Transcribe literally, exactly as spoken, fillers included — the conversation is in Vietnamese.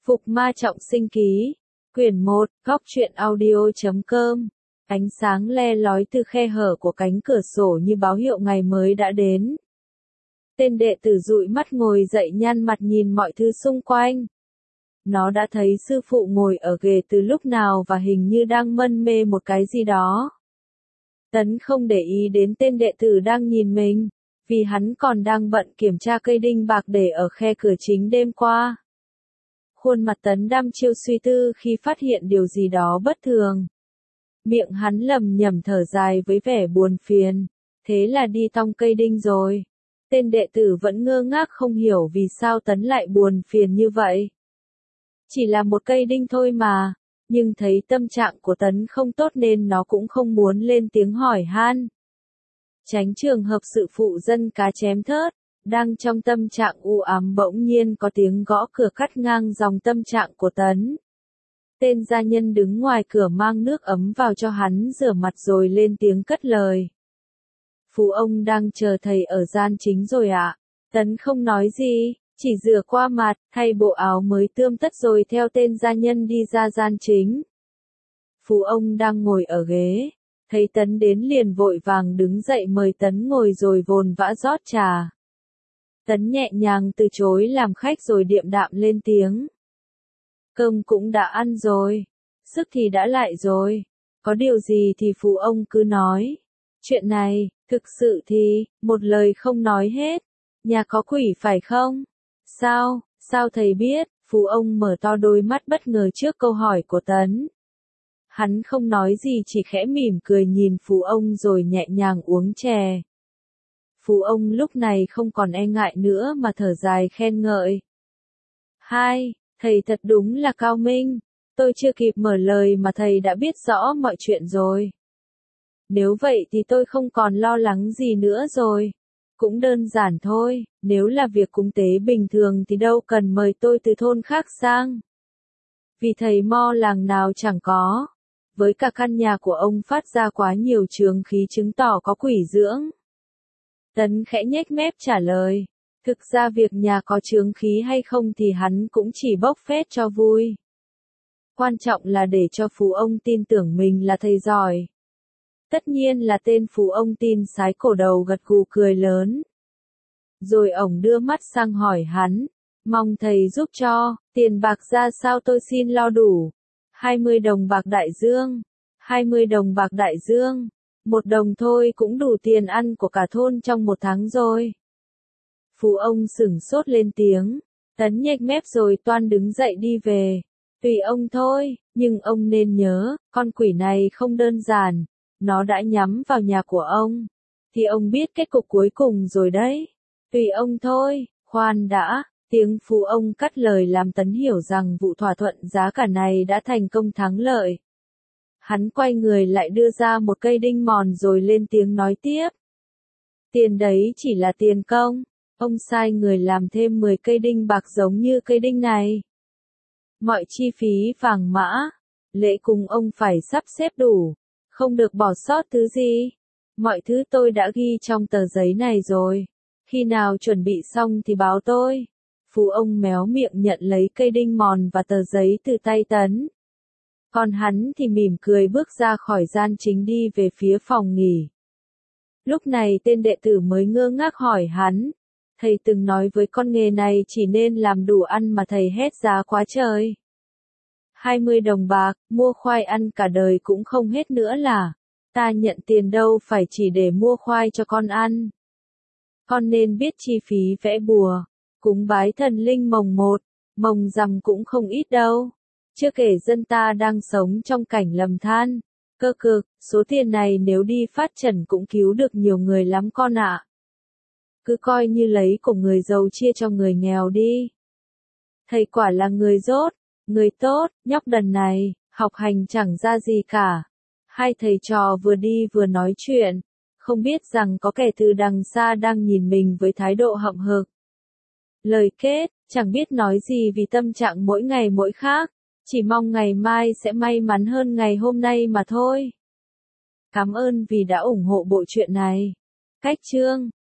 Phục Ma Trọng Sinh Ký, quyển một, góc truyện audio chấm com. Ánh sáng le lói từ khe hở của cánh cửa sổ như báo hiệu ngày mới đã đến. Tên đệ tử dụi mắt ngồi dậy nhăn mặt nhìn mọi thứ xung quanh. Nó đã thấy sư phụ ngồi ở ghế từ lúc nào và hình như đang mân mê một cái gì đó. Tấn không để ý đến tên đệ tử đang nhìn mình, vì hắn còn đang bận kiểm tra cây đinh bạc để ở khe cửa chính đêm qua. Khuôn mặt Tấn đăm chiêu suy tư khi phát hiện điều gì đó bất thường. Miệng hắn lầm nhầm thở dài với vẻ buồn phiền, thế là đi tong cây đinh rồi. Tên đệ tử vẫn ngơ ngác không hiểu vì sao Tấn lại buồn phiền như vậy. Chỉ là một cây đinh thôi mà, nhưng thấy tâm trạng của Tấn không tốt nên nó cũng không muốn lên tiếng hỏi han. Tránh trường hợp sự phụ dân cá chém thớt, đang trong tâm trạng u ám bỗng nhiên có tiếng gõ cửa cắt ngang dòng tâm trạng của Tấn. Tên gia nhân đứng ngoài cửa mang nước ấm vào cho hắn rửa mặt rồi lên tiếng cất lời. Phú ông đang chờ thầy ở gian chính rồi ạ. À? Tấn không nói gì, chỉ rửa qua mặt, thay bộ áo mới tươm tất rồi theo tên gia nhân đi ra gian chính. Phú ông đang ngồi ở ghế, thấy Tấn đến liền vội vàng đứng dậy mời Tấn ngồi rồi vồn vã rót trà. Tấn nhẹ nhàng từ chối làm khách rồi điềm đạm lên tiếng. Cơm cũng đã ăn rồi, sức thì đã lại rồi, có điều gì thì Phú ông cứ nói. Chuyện này, thực sự thì, một lời không nói hết, nhà có quỷ phải không? Sao, sao thầy biết? Phú ông mở to đôi mắt bất ngờ trước câu hỏi của Tấn. Hắn không nói gì chỉ khẽ mỉm cười nhìn Phú ông rồi nhẹ nhàng uống chè. Phú ông lúc này không còn e ngại nữa mà thở dài khen ngợi. Hai, thầy thật đúng là cao minh, tôi chưa kịp mở lời mà thầy đã biết rõ mọi chuyện rồi. Nếu vậy thì tôi không còn lo lắng gì nữa rồi. Cũng đơn giản thôi, nếu là việc cúng tế bình thường thì đâu cần mời tôi từ thôn khác sang. Vì thầy mo làng nào chẳng có. Với cả căn nhà của ông phát ra quá nhiều chướng khí chứng tỏ có quỷ dưỡng. Tấn khẽ nhếch mép trả lời. Thực ra việc nhà có chướng khí hay không thì hắn cũng chỉ bốc phét cho vui. Quan trọng là để cho Phú ông tin tưởng mình là thầy giỏi. Tất nhiên là tên Phú ông tin sái cổ đầu gật gù cười lớn. Rồi ổng đưa mắt sang hỏi hắn, mong thầy giúp cho, tiền bạc ra sao tôi xin lo đủ. hai mươi đồng bạc đại dương, hai mươi đồng bạc đại dương, một đồng thôi cũng đủ tiền ăn của cả thôn trong một tháng rồi. Phú ông sửng sốt lên tiếng, Tấn nhếch mép rồi toan đứng dậy đi về. Tùy ông thôi, nhưng ông nên nhớ, con quỷ này không đơn giản. Nó đã nhắm vào nhà của ông, thì ông biết kết cục cuối cùng rồi đấy. Tùy ông thôi, khoan đã, tiếng Phú ông cắt lời làm Tấn hiểu rằng vụ thỏa thuận giá cả này đã thành công thắng lợi. Hắn quay người lại đưa ra một cây đinh mòn rồi lên tiếng nói tiếp. Tiền đấy chỉ là tiền công, ông sai người làm thêm mười cây đinh bạc giống như cây đinh này. Mọi chi phí vàng mã, lễ cúng ông phải sắp xếp đủ. Không được bỏ sót thứ gì. Mọi thứ tôi đã ghi trong tờ giấy này rồi. Khi nào chuẩn bị xong thì báo tôi. Phú ông méo miệng nhận lấy cây đinh mòn và tờ giấy từ tay Tấn. Còn hắn thì mỉm cười bước ra khỏi gian chính đi về phía phòng nghỉ. Lúc này tên đệ tử mới ngơ ngác hỏi hắn. Thầy từng nói với con nghề này chỉ nên làm đủ ăn mà thầy hét giá quá trời. hai mươi đồng bạc, mua khoai ăn cả đời cũng không hết nữa là. Ta nhận tiền đâu phải chỉ để mua khoai cho con ăn. Con nên biết chi phí vẽ bùa, cúng bái thần linh mồng một, mồng rằm cũng không ít đâu. Chưa kể dân ta đang sống trong cảnh lầm than, cơ cực, số tiền này nếu đi phát trần cũng cứu được nhiều người lắm con ạ. Cứ coi như lấy của người giàu chia cho người nghèo đi. Thầy quả là người dốt. Người tốt, nhóc đần này, học hành chẳng ra gì cả. Hai thầy trò vừa đi vừa nói chuyện, không biết rằng có kẻ từ đằng xa đang nhìn mình với thái độ hậm hực. Lời kết, chẳng biết nói gì vì tâm trạng mỗi ngày mỗi khác, chỉ mong ngày mai sẽ may mắn hơn ngày hôm nay mà thôi. Cảm ơn vì đã ủng hộ bộ truyện này. Cách chương